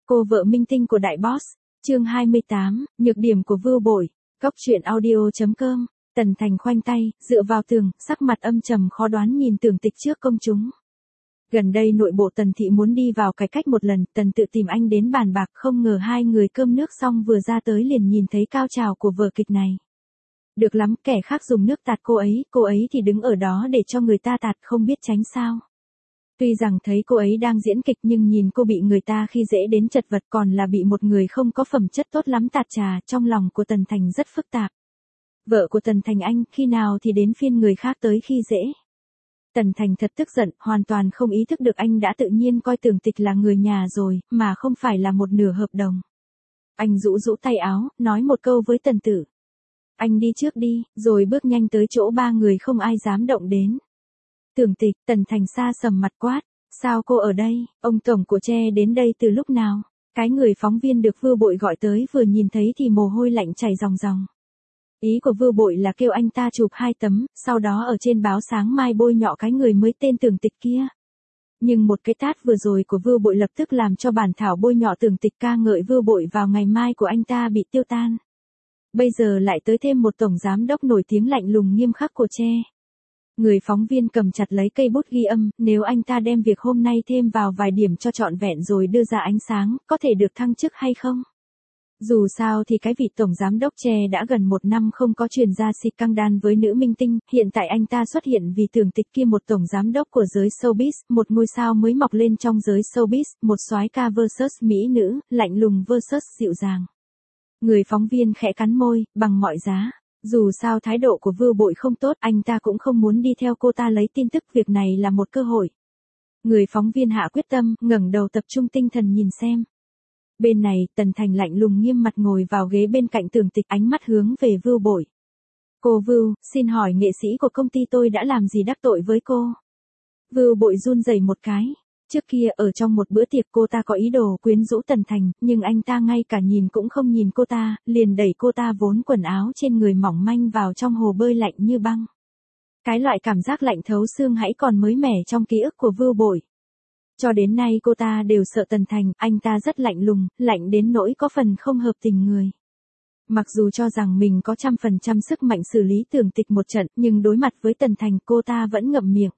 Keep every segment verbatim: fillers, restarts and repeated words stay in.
Cô vợ minh tinh của đại boss. Chương hai mươi tám, nhược điểm của Vưu Bội. Cốc truyện audio chấm com. Tần Thành khoanh tay, dựa vào tường, sắc mặt âm trầm khó đoán nhìn Tưởng Tịch trước công chúng. Gần đây nội bộ Tần thị muốn đi vào cải cách một lần, Tần tự tìm anh đến bàn bạc, không ngờ hai người cơm nước xong vừa ra tới liền nhìn thấy cao trào của vở kịch này. Được lắm, kẻ khác dùng nước tạt cô ấy, cô ấy thì đứng ở đó để cho người ta tạt, không biết tránh sao. Tuy rằng thấy cô ấy đang diễn kịch nhưng nhìn cô bị người ta khi dễ đến chật vật, còn là bị một người không có phẩm chất tốt lắm tạt trà, trong lòng của Tần Thành rất phức tạp. Vợ của Tần Thành anh, khi nào thì đến phiên người khác tới khi dễ. Tần Thành thật tức giận, hoàn toàn không ý thức được anh đã tự nhiên coi Tưởng Tịch là người nhà rồi, mà không phải là một nửa hợp đồng. Anh rũ rũ tay áo, nói một câu với Tần Tử. Anh đi trước đi, rồi bước nhanh tới chỗ ba người không ai dám động đến. Tưởng Tịch, Tần Thành xa sầm mặt quát. Sao cô ở đây, ông tổng của Tre đến đây từ lúc nào? Cái người phóng viên được Vưu Bội gọi tới vừa nhìn thấy thì mồ hôi lạnh chảy ròng ròng. Ý của Vưu Bội là kêu anh ta chụp hai tấm, sau đó ở trên báo sáng mai bôi nhọ cái người mới tên Tưởng Tịch kia. Nhưng một cái tát vừa rồi của Vưu Bội lập tức làm cho bản thảo bôi nhọ Tưởng Tịch ca ngợi Vưu Bội vào ngày mai của anh ta bị tiêu tan. Bây giờ lại tới thêm một tổng giám đốc nổi tiếng lạnh lùng nghiêm khắc của Tre. Người phóng viên cầm chặt lấy cây bút ghi âm, nếu anh ta đem việc hôm nay thêm vào vài điểm cho trọn vẹn rồi đưa ra ánh sáng, có thể được thăng chức hay không? Dù sao thì cái vị tổng giám đốc Tre đã gần một năm không có truyền ra scandal với nữ minh tinh, hiện tại anh ta xuất hiện vì Tưởng Tịch kia, một tổng giám đốc của giới showbiz, một ngôi sao mới mọc lên trong giới showbiz, một soái ca versus mỹ nữ, lạnh lùng versus dịu dàng. Người phóng viên khẽ cắn môi, bằng mọi giá. Dù sao thái độ của Vưu Bội không tốt, anh ta cũng không muốn đi theo cô ta lấy tin tức, việc này là một cơ hội. Người phóng viên hạ quyết tâm, ngẩng đầu tập trung tinh thần nhìn xem. Bên này, Tần Thành lạnh lùng nghiêm mặt ngồi vào ghế bên cạnh Tưởng Tịch, ánh mắt hướng về Vưu Bội. Cô Vưu, xin hỏi nghệ sĩ của công ty tôi đã làm gì đắc tội với cô? Vưu Bội run rẩy một cái. Trước kia ở trong một bữa tiệc cô ta có ý đồ quyến rũ Tần Thành, nhưng anh ta ngay cả nhìn cũng không nhìn cô ta, liền đẩy cô ta vốn quần áo trên người mỏng manh vào trong hồ bơi lạnh như băng. Cái loại cảm giác lạnh thấu xương hãy còn mới mẻ trong ký ức của Vưu Bội. Cho đến nay cô ta đều sợ Tần Thành, anh ta rất lạnh lùng, lạnh đến nỗi có phần không hợp tình người. Mặc dù cho rằng mình có trăm phần trăm sức mạnh xử lý Tưởng Tịch một trận, nhưng đối mặt với Tần Thành cô ta vẫn ngậm miệng.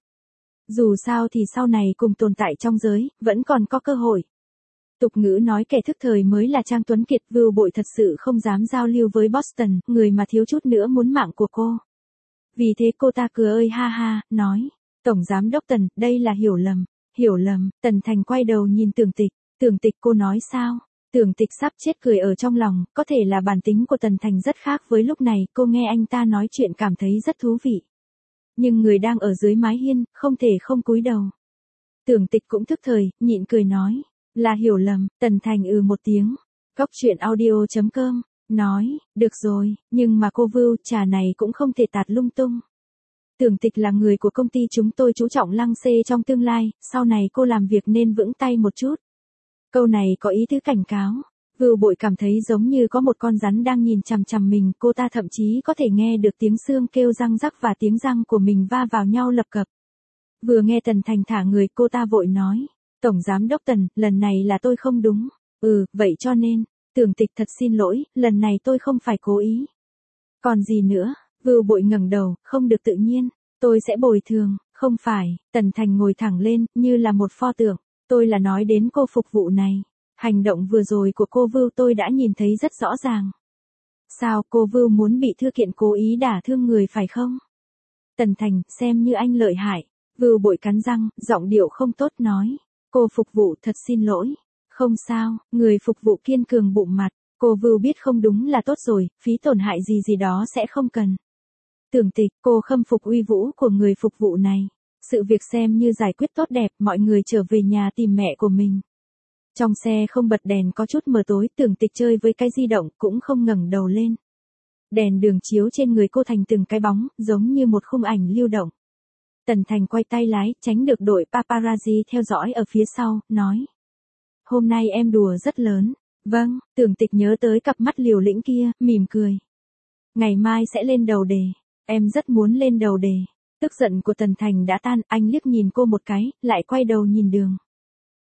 Dù sao thì sau này cùng tồn tại trong giới, vẫn còn có cơ hội. Tục ngữ nói kẻ thức thời mới là Trang Tuấn Kiệt. Vưu Bội thật sự không dám giao lưu với Boston, người mà thiếu chút nữa muốn mạng của cô. Vì thế cô ta cười ơi ha ha, nói. Tổng giám đốc Tần, đây là hiểu lầm. Hiểu lầm. Tần Thành quay đầu nhìn Tưởng Tịch. Tưởng Tịch, cô nói sao? Tưởng Tịch sắp chết cười ở trong lòng, có thể là bản tính của Tần Thành rất khác với lúc này, cô nghe anh ta nói chuyện cảm thấy rất thú vị. Nhưng người đang ở dưới mái hiên, không thể không cúi đầu. Tưởng Tịch cũng thức thời, nhịn cười nói. Là hiểu lầm. Tần Thành ừ một tiếng. Cốc truyện audio chấm com. Nói, được rồi, nhưng mà cô Vưu, trà này cũng không thể tạt lung tung. Tưởng Tịch là người của công ty chúng tôi chú trọng lăng xê trong tương lai, sau này cô làm việc nên vững tay một chút. Câu này có ý tứ cảnh cáo. Vưu Bội cảm thấy giống như có một con rắn đang nhìn chằm chằm mình, cô ta thậm chí có thể nghe được tiếng xương kêu răng rắc và tiếng răng của mình va vào nhau lập cập. Vừa nghe Tần Thành thả người, cô ta vội nói. Tổng giám đốc Tần, lần này là tôi không đúng. Ừ, vậy cho nên, Tưởng Tịch thật xin lỗi, lần này tôi không phải cố ý. Còn gì nữa? Vưu Bội ngẩng đầu, không được tự nhiên. Tôi sẽ bồi thường, không phải. Tần Thành ngồi thẳng lên, như là một pho tượng. Tôi là nói đến cô phục vụ này. Hành động vừa rồi của cô Vưu tôi đã nhìn thấy rất rõ ràng. Sao, cô Vưu muốn bị thư kiện cố ý đả thương người phải không? Tần Thành, xem như anh lợi hại. Vưu Bội cắn răng, giọng điệu không tốt nói. Cô phục vụ thật xin lỗi. Không sao, người phục vụ kiên cường bụng mặt. Cô Vưu biết không đúng là tốt rồi, phí tổn hại gì gì đó sẽ không cần. Tưởng Tịch, cô khâm phục uy vũ của người phục vụ này. Sự việc xem như giải quyết tốt đẹp, mọi người trở về nhà tìm mẹ của mình. Trong xe không bật đèn, có chút mờ tối, Tưởng Tịch chơi với cái di động, cũng không ngẩng đầu lên. Đèn đường chiếu trên người cô thành từng cái bóng, giống như một khung ảnh lưu động. Tần Thành quay tay lái, tránh được đội paparazzi theo dõi ở phía sau, nói. Hôm nay em đùa rất lớn. Vâng, Tưởng Tịch nhớ tới cặp mắt liều lĩnh kia, mỉm cười. Ngày mai sẽ lên đầu đề. Em rất muốn lên đầu đề. Tức giận của Tần Thành đã tan, anh liếc nhìn cô một cái, lại quay đầu nhìn đường.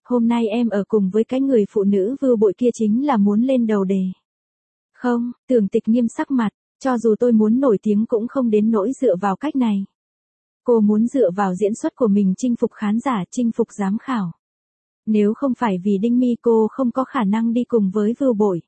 Hôm nay em ở cùng với cái người phụ nữ vưu bội kia chính là muốn lên đầu đề. Không, Tưởng Tịch nghiêm sắc mặt, cho dù tôi muốn nổi tiếng cũng không đến nỗi dựa vào cách này. Cô muốn dựa vào diễn xuất của mình chinh phục khán giả, chinh phục giám khảo. Nếu không phải vì Đinh Mi cô không có khả năng đi cùng với vưu bội.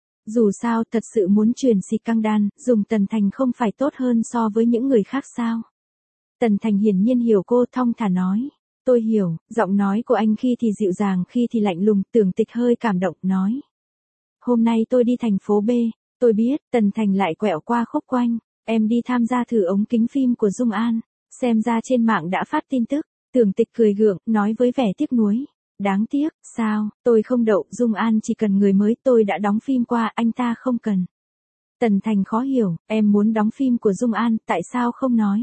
Dù sao thật sự muốn truyền xịt căng đan, dùng Tần Thành không phải tốt hơn so với những người khác sao. Tần Thành hiển nhiên hiểu cô, thong thả nói. Tôi hiểu, giọng nói của anh khi thì dịu dàng khi thì lạnh lùng. Tưởng Tịch hơi cảm động, nói. Hôm nay tôi đi thành phố B, tôi biết. Tần Thành lại quẹo qua khúc quanh. Em đi tham gia thử ống kính phim của Dung An. Xem ra trên mạng đã phát tin tức. Tưởng Tịch cười gượng, nói với vẻ tiếc nuối. Đáng tiếc, sao, tôi không đậu, Dung An chỉ cần người mới, tôi đã đóng phim qua, anh ta không cần. Tần Thành khó hiểu, em muốn đóng phim của Dung An, tại sao không nói?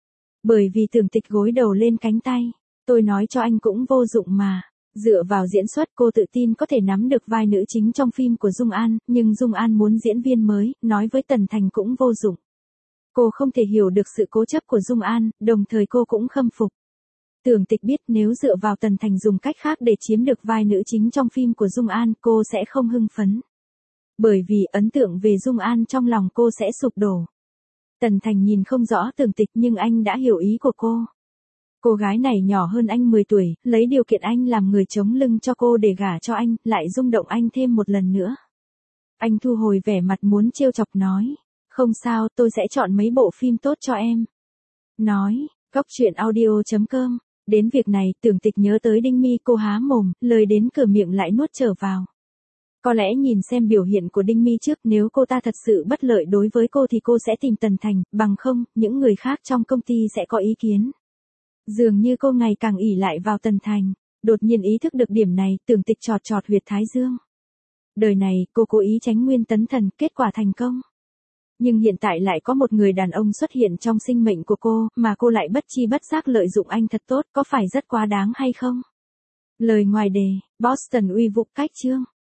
Bởi vì Tưởng Tịch gối đầu lên cánh tay, tôi nói cho anh cũng vô dụng mà. Dựa vào diễn xuất cô tự tin có thể nắm được vai nữ chính trong phim của Dung An, nhưng Dung An muốn diễn viên mới, nói với Tần Thành cũng vô dụng. Cô không thể hiểu được sự cố chấp của Dung An, đồng thời cô cũng khâm phục. Tưởng Tịch biết nếu dựa vào Tần Thành dùng cách khác để chiếm được vai nữ chính trong phim của Dung An, cô sẽ không hưng phấn. Bởi vì ấn tượng về Dung An trong lòng cô sẽ sụp đổ. Tần Thành nhìn không rõ Tưởng Tịch nhưng anh đã hiểu ý của cô. Cô gái này nhỏ hơn anh mười tuổi, lấy điều kiện anh làm người chống lưng cho cô để gả cho anh, lại rung động anh thêm một lần nữa. Anh thu hồi vẻ mặt muốn trêu chọc nói. Không sao, tôi sẽ chọn mấy bộ phim tốt cho em. Nói, Góc Truyện Audio chấm com. Đến việc này, Tưởng Tịch nhớ tới Đinh Mi, cô há mồm, lời đến cửa miệng lại nuốt trở vào. Có lẽ nhìn xem biểu hiện của Đinh Mi trước, nếu cô ta thật sự bất lợi đối với cô thì cô sẽ tìm Tần Thành, bằng không, những người khác trong công ty sẽ có ý kiến. Dường như cô ngày càng ỷ lại vào Tần Thành, đột nhiên ý thức được điểm này, Tưởng Tịch chọt chọt huyệt thái dương. Đời này, cô cố ý tránh Nguyên Tấn Thần, kết quả thành công. Nhưng hiện tại lại có một người đàn ông xuất hiện trong sinh mệnh của cô, mà cô lại bất chi bất giác lợi dụng anh thật tốt, có phải rất quá đáng hay không? Lời ngoài đề, Boston uy vũ cách chương.